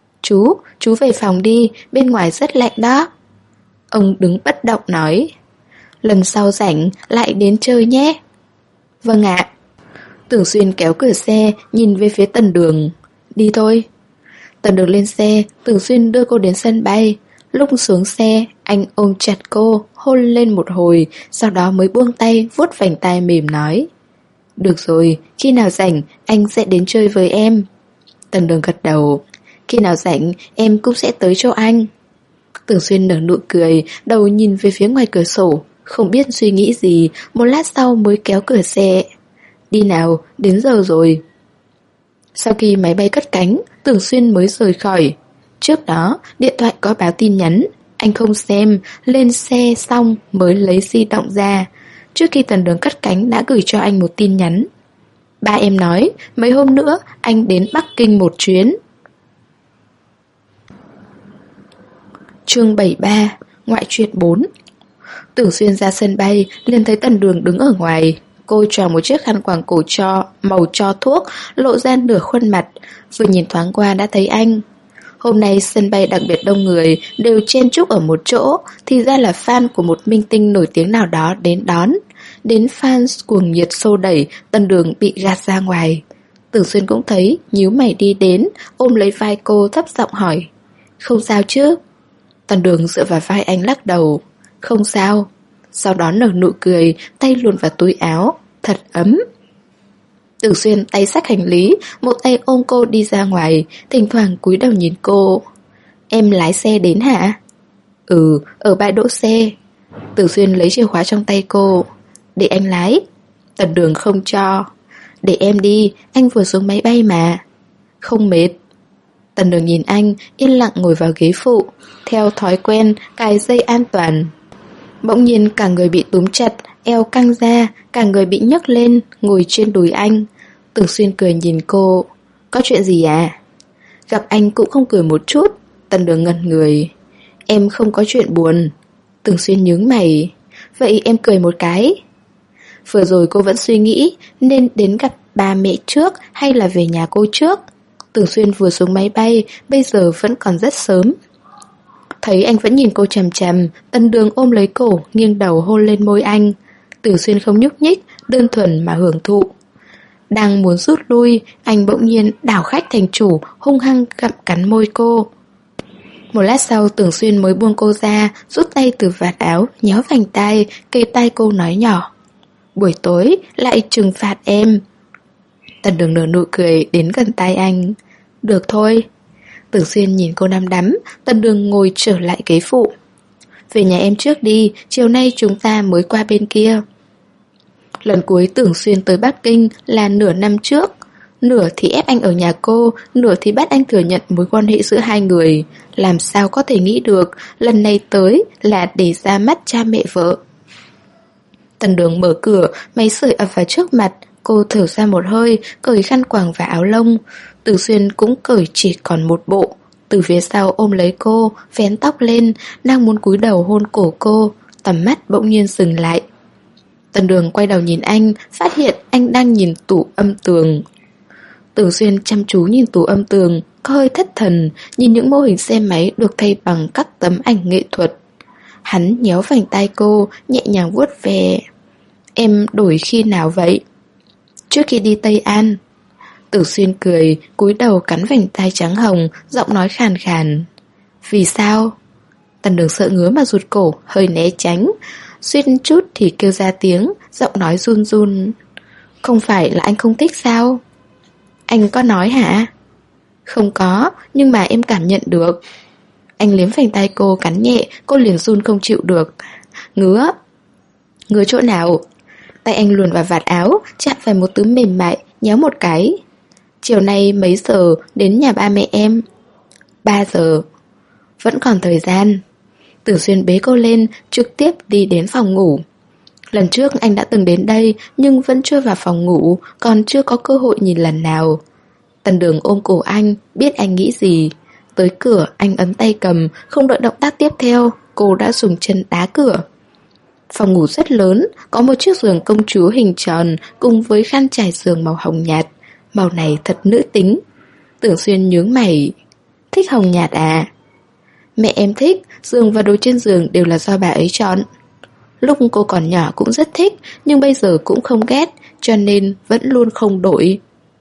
A: Chú về phòng đi, bên ngoài rất lạnh đó. Ông đứng bất động nói: Lần sau rảnh lại đến chơi nhé. Vâng ạ. Tưởng Xuyên kéo cửa xe, nhìn về phía Tần Đường: Đi thôi. Tần Đường lên xe, Tưởng Xuyên đưa cô đến sân bay. Lúc xuống xe, anh ôm chặt cô, hôn lên một hồi, sau đó mới buông tay, vuốt vành tai mềm nói: Được rồi, khi nào rảnh anh sẽ đến chơi với em. Tần Đường gật đầu: Khi nào rảnh em cũng sẽ tới chỗ anh. Tưởng Xuyên nở nụ cười, đầu nhìn về phía ngoài cửa sổ, không biết suy nghĩ gì, một lát sau mới kéo cửa xe. Đi nào, đến giờ rồi. Sau khi máy bay cất cánh, Tưởng Xuyên mới rời khỏi. Trước đó, điện thoại có báo tin nhắn. Anh không xem, lên xe xong mới lấy di động ra. Trước khi Tần Đường cất cánh đã gửi cho anh một tin nhắn. Ba em nói, mấy hôm nữa anh đến Bắc Kinh một chuyến. Chương 73, Ngoại truyện 4. Tưởng Xuyên ra sân bay, liền thấy Tần Đường đứng ở ngoài. Cô choàng một chiếc khăn quàng cổ màu cho thuốc, lộ ra nửa khuôn mặt. Vừa nhìn thoáng qua đã thấy anh. Hôm nay sân bay đặc biệt đông người, đều chen chúc ở một chỗ, thì ra là fan của một minh tinh nổi tiếng nào đó đến đón. Đến fans cuồng nhiệt xô đẩy, Tần Đường bị gạt ra ngoài. Tưởng Xuyên cũng thấy, nhíu mày đi đến, ôm lấy vai cô thấp giọng hỏi: Không sao chứ? Tần Đường dựa vào vai anh lắc đầu: Không sao. Sau đó nở nụ cười, tay luồn vào túi áo, thật ấm. Tưởng Xuyên tay xách hành lý, một tay ôm cô đi ra ngoài, thỉnh thoảng cúi đầu nhìn cô. Em lái xe đến hả? Ừ, ở bãi đỗ xe. Tưởng Xuyên lấy chìa khóa trong tay cô. Để anh lái. Tần Đường không cho. Để em đi, anh vừa xuống máy bay mà. Không mệt. Tần Đường nhìn anh, yên lặng ngồi vào ghế phụ, theo thói quen cài dây an toàn. Bỗng nhiên cả người bị túm chặt, eo căng ra, cả người bị nhấc lên, ngồi trên đùi anh. Tưởng Xuyên cười nhìn cô. Có chuyện gì à? Gặp anh cũng không cười một chút. Tần Đường ngẩn người. Em không có chuyện buồn. Tưởng Xuyên nhướng mày. Vậy em cười một cái. Vừa rồi cô vẫn suy nghĩ nên đến gặp ba mẹ trước hay là về nhà cô trước. Tưởng Xuyên vừa xuống máy bay, bây giờ vẫn còn rất sớm. Thấy anh vẫn nhìn cô chằm chằm, Tần Đường ôm lấy cổ, nghiêng đầu hôn lên môi anh. Tưởng Xuyên không nhúc nhích, đơn thuần mà hưởng thụ. Đang muốn rút lui, anh bỗng nhiên đảo khách thành chủ, hung hăng gặm cắn môi cô. Một lát sau Tưởng Xuyên mới buông cô ra, rút tay từ vạt áo, nhéo vành tai, kề tai cô nói nhỏ: Buổi tối lại trừng phạt em. Tần Đường nở nụ cười đến gần tai anh. Được thôi. Tưởng Xuyên nhìn cô đăm đắm, Tần Đường ngồi trở lại ghế phụ. Về nhà em trước đi, chiều nay chúng ta mới qua bên kia. Lần cuối Tưởng Xuyên tới Bắc Kinh là nửa năm trước. Nửa thì ép anh ở nhà cô, nửa thì bắt anh thừa nhận mối quan hệ giữa hai người. Làm sao có thể nghĩ được lần này tới là để ra mắt cha mẹ vợ. Tần Đường mở cửa, máy sưởi ập vào trước mặt. Cô thở ra một hơi, cởi khăn quàng và áo lông. Tưởng Xuyên cũng cởi chỉ còn một bộ. từ phía sau ôm lấy cô, vén tóc lên, đang muốn cúi đầu hôn cổ cô, tầm mắt bỗng nhiên dừng lại. Tần Đường quay đầu nhìn anh, phát hiện anh đang nhìn tủ âm tường. Tưởng Xuyên chăm chú nhìn tủ âm tường, có hơi thất thần, nhìn những mô hình xe máy được thay bằng các tấm ảnh nghệ thuật. Hắn nhéo vành tai cô, nhẹ nhàng vuốt ve. Em đổi khi nào vậy? Trước khi đi Tây An. Tưởng Xuyên cười, cúi đầu cắn vành tai trắng hồng, giọng nói khàn khàn. Vì sao? Tần Đường sợ ngứa mà rụt cổ, hơi né tránh. Suýt chút thì kêu ra tiếng, giọng nói run run. Không phải là anh không thích sao? Anh có nói hả? Không có, nhưng mà em cảm nhận được. Anh liếm vành tay cô cắn nhẹ, cô liền run không chịu được. Ngứa. Ngứa chỗ nào? Tay anh luồn vào vạt áo, chạm phải một thứ mềm mại, nhéo một cái. Chiều nay mấy giờ đến nhà ba mẹ em? 3 giờ. Vẫn còn thời gian. Tưởng Xuyên bế cô lên, trực tiếp đi đến phòng ngủ. Lần trước anh đã từng đến đây, nhưng vẫn chưa vào phòng ngủ, còn chưa có cơ hội nhìn lần nào. Tần Đường ôm cổ anh, biết anh nghĩ gì. Tới cửa, anh ấn tay cầm, không đợi động tác tiếp theo, cô đã dùng chân đá cửa. Phòng ngủ rất lớn, có một chiếc giường công chúa hình tròn cùng với khăn trải giường màu hồng nhạt. Màu này thật nữ tính. Tưởng Xuyên nhướng mày. Thích hồng nhạt à? Mẹ em thích, giường và đồ trên giường đều là do bà ấy chọn. Lúc cô còn nhỏ cũng rất thích, nhưng bây giờ cũng không ghét, cho nên vẫn luôn không đổi.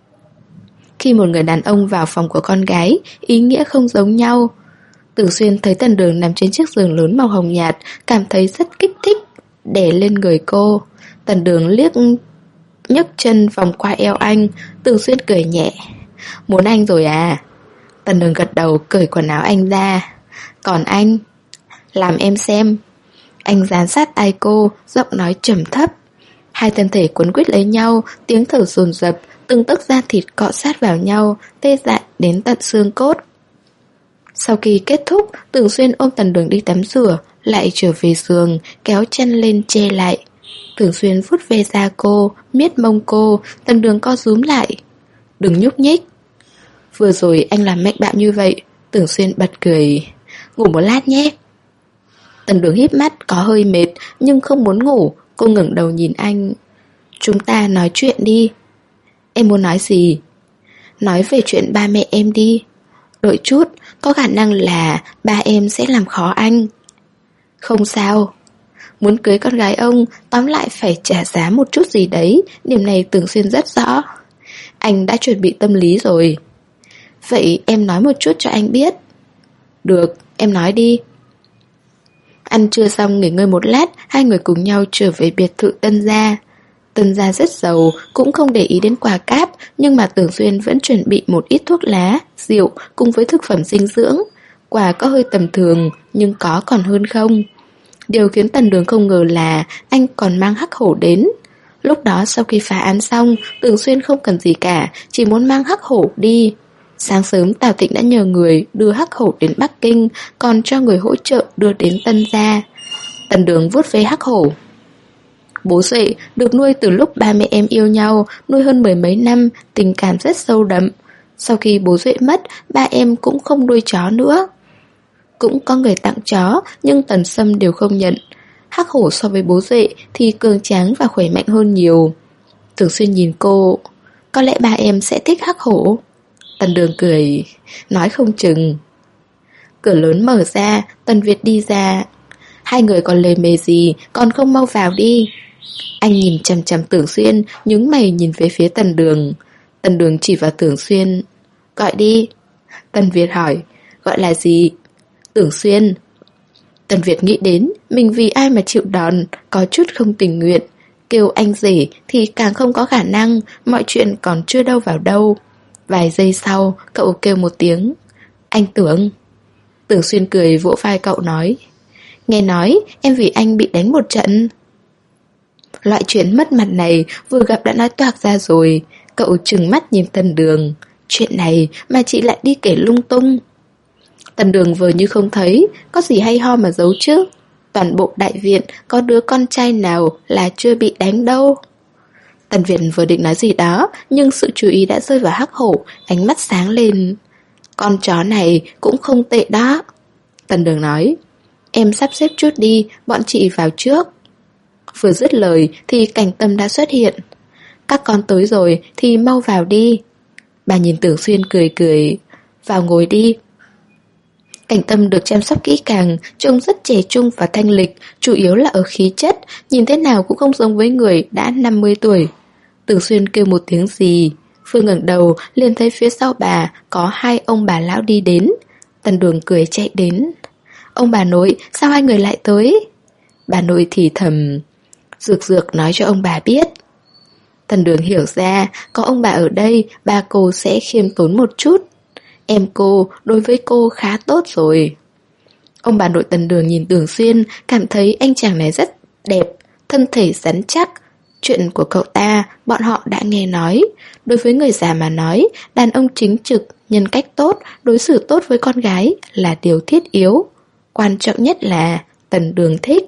A: Khi một người đàn ông vào phòng của con gái, ý nghĩa không giống nhau. Tưởng Xuyên thấy Tần Đường nằm trên chiếc giường lớn màu hồng nhạt, cảm thấy rất kích thích, đè lên người cô. Tần Đường liếc nhấc chân vòng qua eo anh. Tưởng Xuyên cười nhẹ. Muốn anh rồi à? Tần Đường gật đầu, cởi quần áo anh ra. Còn anh? Làm em xem. Anh dán sát tai cô, giọng nói trầm thấp. Hai thân thể quấn quýt lấy nhau, tiếng thở dồn dập, từng tấc da thịt cọ sát vào nhau, tê dại đến tận xương cốt. Sau khi kết thúc, Tưởng Xuyên ôm Tần Đường đi tắm rửa, lại trở về giường, kéo chân lên che lại. Tưởng Xuyên vuốt ve da cô, miết mông cô, Tần Đường co rúm lại. Đừng nhúc nhích. Vừa rồi anh làm mạnh bạo như vậy. Tưởng Xuyên bật cười. Ngủ một lát nhé. Tần Đường híp mắt, có hơi mệt, nhưng không muốn ngủ. Cô ngẩng đầu nhìn anh. Chúng ta nói chuyện đi. Em muốn nói gì? Nói về chuyện ba mẹ em đi. Đợi chút, có khả năng là ba em sẽ làm khó anh. Không sao. Muốn cưới con gái ông, tóm lại phải trả giá một chút gì đấy. Điểm này Tưởng Xuyên rất rõ. Anh đã chuẩn bị tâm lý rồi. Vậy em nói một chút cho anh biết. Được, em nói đi. Ăn trưa xong nghỉ ngơi một lát, hai người cùng nhau trở về biệt thự Tân gia. Tân gia rất giàu, cũng không để ý đến quà cáp, nhưng mà Tưởng Xuyên vẫn chuẩn bị một ít thuốc lá, rượu cùng với thực phẩm dinh dưỡng. Quà có hơi tầm thường, nhưng có còn hơn không. Điều khiến Tần Đường không ngờ là anh còn mang hắc hổ đến. Lúc đó sau khi phá án xong, Tưởng Xuyên không cần gì cả, chỉ muốn mang hắc hổ đi. Sáng sớm Tào Tịnh đã nhờ người đưa hắc hổ đến Bắc Kinh, còn cho người hỗ trợ đưa đến Tân gia. Tần Đường vuốt ve hắc hổ. Bố Duệ được nuôi từ lúc ba mẹ em yêu nhau, nuôi hơn 10 mấy năm, tình cảm rất sâu đậm. Sau khi bố Duệ mất, ba em cũng không nuôi chó nữa. Cũng có người tặng chó, nhưng Tần Sâm đều không nhận. Hắc hổ so với bố Duệ thì cường tráng và khỏe mạnh hơn nhiều. Tưởng Xuyên nhìn cô. Có lẽ ba em sẽ thích hắc hổ. Tần Đường cười. Nói không chừng. Cửa lớn mở ra, Tần Việt đi ra. Hai người còn lề mề gì, còn không mau vào đi. Anh nhìn chằm chằm Tưởng Xuyên, nhướng mày nhìn về phía Tần Đường. Tần Đường chỉ vào Tưởng Xuyên. Gọi đi. Tần Việt hỏi. Gọi là gì? Tưởng Xuyên. Tần Việt nghĩ đến mình vì ai mà chịu đòn, có chút không tình nguyện. Kêu anh rể thì càng không có khả năng, mọi chuyện còn chưa đâu vào đâu. Vài giây sau, cậu kêu một tiếng. Anh Tưởng. Tưởng Xuyên cười vỗ vai cậu nói. Nghe nói em vì anh bị đánh một trận. Loại chuyện mất mặt này vừa gặp đã nói toạc ra rồi. Cậu trừng mắt nhìn Tần Đường. Chuyện này mà chị lại đi kể lung tung. Tần Đường vờ như không thấy. Có gì hay ho mà giấu chứ. Toàn bộ đại viện có đứa con trai nào là chưa bị đánh đâu. Tần Việt vừa định nói gì đó, nhưng sự chú ý đã rơi vào hắc hổ. Ánh mắt sáng lên. Con chó này cũng không tệ đó. Tần Đường nói. Em sắp xếp chút đi, bọn chị vào trước. Vừa dứt lời thì Cảnh Tâm đã xuất hiện. Các con tới rồi thì mau vào đi. Bà nhìn Tưởng Xuyên cười cười. Vào ngồi đi. Cảnh Tâm được chăm sóc kỹ càng, trông rất trẻ trung và thanh lịch, chủ yếu là ở khí chất, nhìn thế nào cũng không giống với người đã 50 tuổi. Tưởng Xuyên kêu một tiếng gì, Phương ngẩng đầu liền thấy phía sau bà có hai ông bà lão đi đến. Tần Đường cười chạy đến. Ông bà nội, sao hai người lại tới? Bà nội thì thầm. Dược Dược nói cho ông bà biết. Tần Đường hiểu ra, có ông bà ở đây, ba cô sẽ khiêm tốn một chút. Em cô đối với cô khá tốt rồi. Ông bà nội Tần Đường nhìn Tưởng Xuyên, cảm thấy anh chàng này rất đẹp, thân thể rắn chắc. Chuyện của cậu ta, bọn họ đã nghe nói. Đối với người già mà nói, đàn ông chính trực, nhân cách tốt, đối xử tốt với con gái là điều thiết yếu. Quan trọng nhất là Tần Đường thích.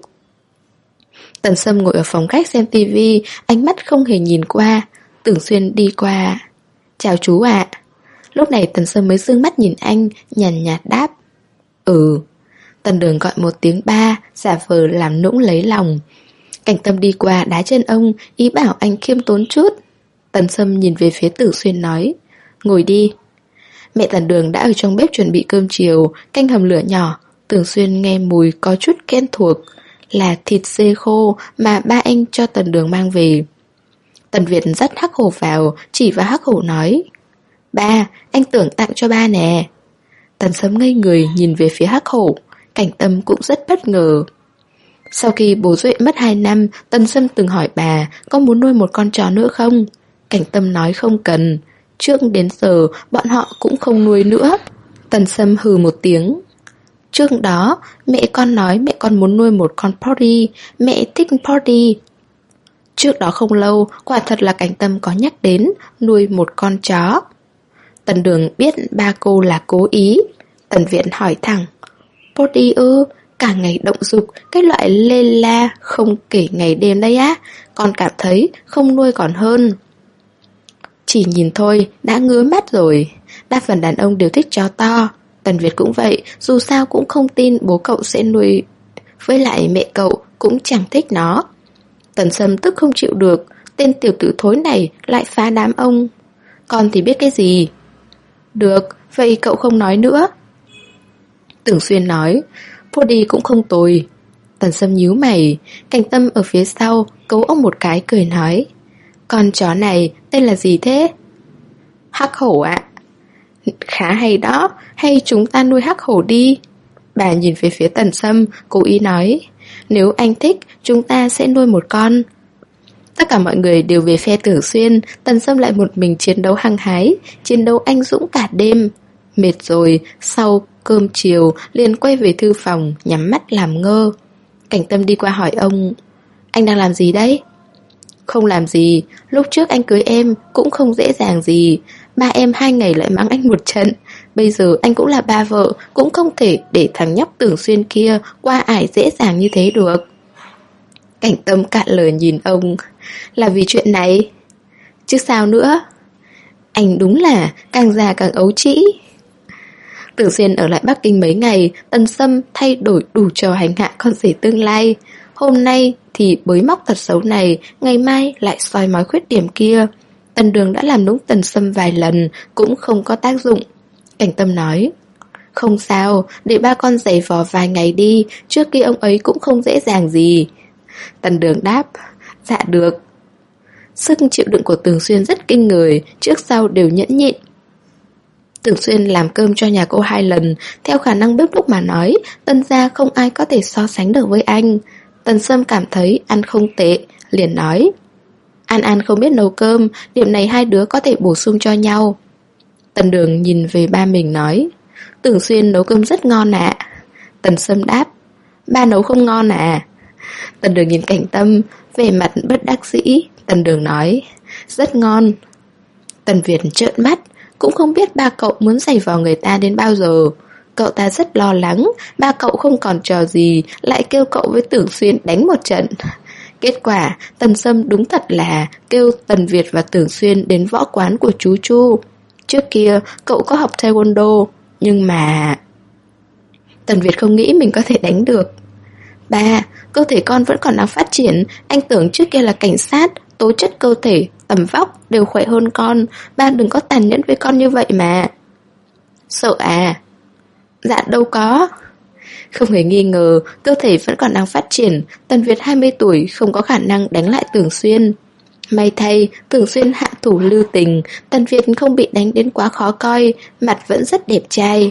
A: Tần Sâm ngồi ở phòng khách xem tivi, ánh mắt không hề nhìn qua. Tưởng Xuyên đi qua. Chào chú ạ. Lúc này Tần Sâm mới dương mắt nhìn anh, nhàn nhạt đáp. Ừ. Tần Đường gọi một tiếng ba, giả vờ làm nũng lấy lòng. Cảnh Tâm đi qua đá chân ông, ý bảo anh khiêm tốn chút. Tần Sâm nhìn về phía Tưởng Xuyên nói. Ngồi đi. Mẹ Tần Đường đã ở trong bếp chuẩn bị cơm chiều, canh hầm lửa nhỏ. Tưởng Xuyên nghe mùi có chút quen thuộc. Là thịt dê khô mà ba anh cho Tần Đường mang về. Tần Việt dắt Hắc Hổ vào, chỉ vào Hắc Hổ nói. Ba, anh Tưởng tặng cho ba nè. Tần Sâm ngây người nhìn về phía Hắc Hổ. Cảnh Tâm cũng rất bất ngờ. Sau khi bố Duệ mất 2 năm, Tần Sâm từng hỏi bà có muốn nuôi một con chó nữa không? Cảnh Tâm nói không cần. Trước đến giờ bọn họ cũng không nuôi nữa. Tần Sâm hừ một tiếng. Trước đó mẹ con nói mẹ con muốn nuôi một con Porty. Mẹ thích Porty. Trước đó không lâu, quả thật là Cảnh Tâm có nhắc đến nuôi một con chó. Tần Đường biết ba cô là cố ý. Tần Viện hỏi thẳng. Porty ư? Cả ngày động dục, cái loại lê la không kể ngày đêm đấy á. Con cảm thấy không nuôi còn hơn. Chỉ nhìn thôi đã ngứa mắt rồi. Đa phần đàn ông đều thích chó to. Tần Việt cũng vậy, dù sao cũng không tin bố cậu sẽ nuôi. Với lại mẹ cậu cũng chẳng thích nó. Tần Sâm tức không chịu được. Tên tiểu tử thối này lại phá đám ông. Con thì biết cái gì? Được, vậy cậu không nói nữa. Tưởng Xuyên nói. Porty cũng không tồi. Tần Sâm nhíu mày. Cảnh Tâm ở phía sau cấu ông một cái cười nói. Con chó này tên là gì thế? Hắc Hổ ạ. Khá hay đó. Hay chúng ta nuôi Hắc Hổ đi. Bà nhìn về phía Tần Sâm, cố ý nói. Nếu anh thích, chúng ta sẽ nuôi một con. Tất cả mọi người đều về phe Tưởng Xuyên. Tần Sâm lại một mình chiến đấu hăng hái, chiến đấu anh dũng cả đêm. Mệt rồi, sau cơm chiều liền quay về thư phòng, nhắm mắt làm ngơ. Cảnh Tâm đi qua hỏi ông. Anh đang làm gì đấy? Không làm gì. Lúc trước anh cưới em cũng không dễ dàng gì. Ba em 2 ngày lại mắng anh một trận. Bây giờ anh cũng là ba vợ, cũng không thể để thằng nhóc Tưởng Xuyên kia qua ải dễ dàng như thế được. Cảnh Tâm cạn lời nhìn ông. Là vì chuyện này? Chứ sao nữa? Anh đúng là càng già càng ấu trĩ. Tưởng Xuyên ở lại Bắc Kinh mấy ngày, Tần Sâm thay đổi đủ trò hành hạ con rể tương lai. Hôm nay thì bới móc tật xấu này, ngày mai lại soi mói khuyết điểm kia. Tần Đường đã làm nũng Tần Sâm vài lần, cũng không có tác dụng. Cảnh Tâm nói. Không sao, để ba con giày vò vài ngày đi, trước kia ông ấy cũng không dễ dàng gì. Tần Đường đáp. Dạ được. Sức chịu đựng của Tưởng Xuyên rất kinh người, trước sau đều nhẫn nhịn. Tưởng Xuyên làm cơm cho nhà cô 2 lần, theo khả năng bếp núc mà nói, Tần gia không ai có thể so sánh được với anh. Tần Sâm cảm thấy ăn không tệ, liền nói. An không biết nấu cơm, điểm này hai đứa có thể bổ sung cho nhau. Tần Đường nhìn về ba mình nói. Tưởng Xuyên nấu cơm rất ngon ạ. Tần Sâm đáp. Ba nấu không ngon à? Tần Đường nhìn Cảnh Tâm, vẻ mặt bất đắc dĩ. Tần Đường nói. Rất ngon. Tần Việt trợn mắt, cũng không biết ba cậu muốn giày vò người ta đến bao giờ. Cậu ta rất lo lắng, ba cậu không còn trò gì, lại kêu cậu với Tưởng Xuyên đánh một trận. Kết quả, Tần Sâm đúng thật là kêu Tần Việt và Tưởng Xuyên đến võ quán của chú Chu. Trước kia, cậu có học taekwondo, Nhưng mà... Tần Việt không nghĩ mình có thể đánh được. Ba, cơ thể con vẫn còn đang phát triển. Anh tưởng trước kia là cảnh sát, tố chất cơ thể, tầm vóc đều khỏe hơn con. Ba đừng có tàn nhẫn với con như vậy mà. Sợ à? Dạ đâu có. Không hề nghi ngờ, cơ thể vẫn còn đang phát triển. Tần Việt 20 tuổi không có khả năng đánh lại Tưởng Xuyên. May thay, Tưởng Xuyên hạ thủ lưu tình. Tần Việt không bị đánh đến quá khó coi, mặt vẫn rất đẹp trai.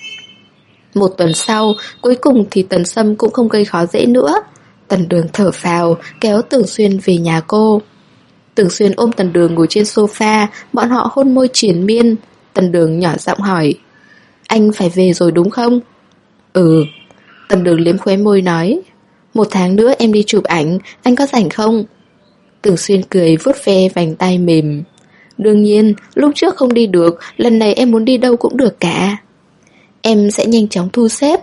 A: Một tuần sau, cuối cùng thì Tần Sâm cũng không gây khó dễ nữa. Tần Đường thở phào, kéo Tưởng Xuyên về nhà cô. Tưởng Xuyên ôm Tần Đường ngồi trên sofa, bọn họ hôn môi triền miên. Tần Đường nhỏ giọng hỏi, anh phải về rồi đúng không? Ừ. Tần Đường liếm khóe môi nói, 1 tháng nữa em đi chụp ảnh, anh có rảnh không? Tưởng Xuyên cười vuốt ve vành tay mềm. Đương nhiên, lúc trước không đi được, lần này em muốn đi đâu cũng được cả. Em sẽ nhanh chóng thu xếp.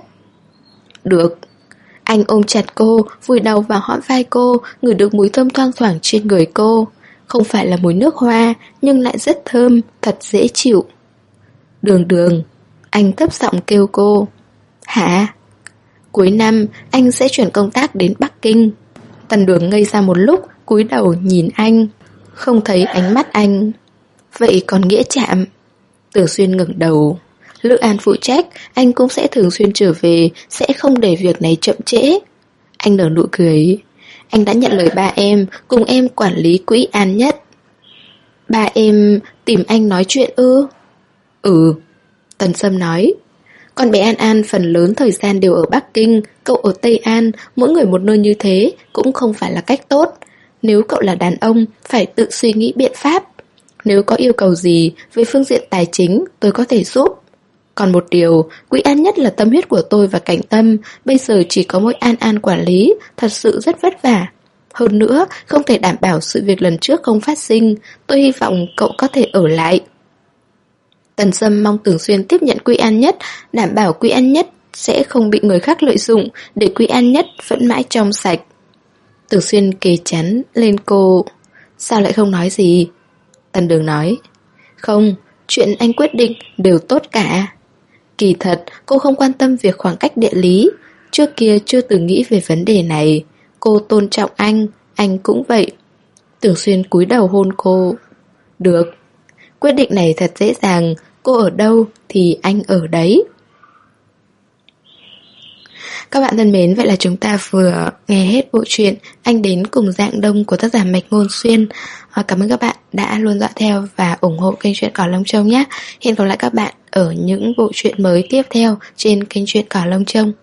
A: Được. Anh ôm chặt cô, vùi đầu vào hõm vai cô, ngửi được mùi thơm thoang thoảng trên người cô. Không phải là mùi nước hoa, nhưng lại rất thơm, thật dễ chịu. Đường Đường. Anh thấp giọng kêu cô. Hả? Cuối năm, anh sẽ chuyển công tác đến Bắc Kinh. Tần Đường ngây ra một lúc, cúi đầu nhìn anh. Không thấy ánh mắt anh. Vậy còn Nghĩa Trạm? Tưởng Xuyên ngẩng đầu. Lữ An phụ trách, anh cũng sẽ thường xuyên trở về, sẽ không để việc này chậm trễ. Anh nở nụ cười. Anh đã nhận lời ba em, cùng em quản lý quỹ An Nhất. Ba em tìm anh nói chuyện ư? Ừ. Tần Sâm nói. Con bé An An phần lớn thời gian đều ở Bắc Kinh, cậu ở Tây An, mỗi người một nơi như thế cũng không phải là cách tốt. Nếu cậu là đàn ông, phải tự suy nghĩ biện pháp. Nếu có yêu cầu gì về phương diện tài chính, tôi có thể giúp. Còn một điều, quỹ An Nhất là tâm huyết của tôi và Cảnh Tâm, bây giờ chỉ có mỗi An An quản lý, thật sự rất vất vả. Hơn nữa, không thể đảm bảo sự việc lần trước không phát sinh, tôi hy vọng cậu có thể ở lại. Tần Sâm mong Tưởng Xuyên tiếp nhận quỹ An Nhất, đảm bảo quỹ An Nhất sẽ không bị người khác lợi dụng, để quỹ An Nhất vẫn mãi trong sạch. Tưởng Xuyên kề chắn lên cô. Sao lại không nói gì? Tần Đường nói. Không, chuyện anh quyết định đều tốt cả. Kỳ thật, cô không quan tâm việc khoảng cách địa lý. Trước kia chưa từng nghĩ về vấn đề này. Cô tôn trọng anh cũng vậy. Tưởng Xuyên cúi đầu hôn cô. Được. Quyết định này thật dễ dàng. Cô ở đâu thì anh ở đấy. Các bạn thân mến, vậy là chúng ta vừa nghe hết bộ truyện Anh Đến Cùng Dạng Đông của tác giả Mạch Ngôn Xuyên. Cảm ơn các bạn đã luôn dõi theo và ủng hộ kênh truyện Cỏ Lông Trông nhé. Hẹn gặp lại các bạn ở những bộ truyện mới tiếp theo trên kênh truyện Cỏ Lông Trông.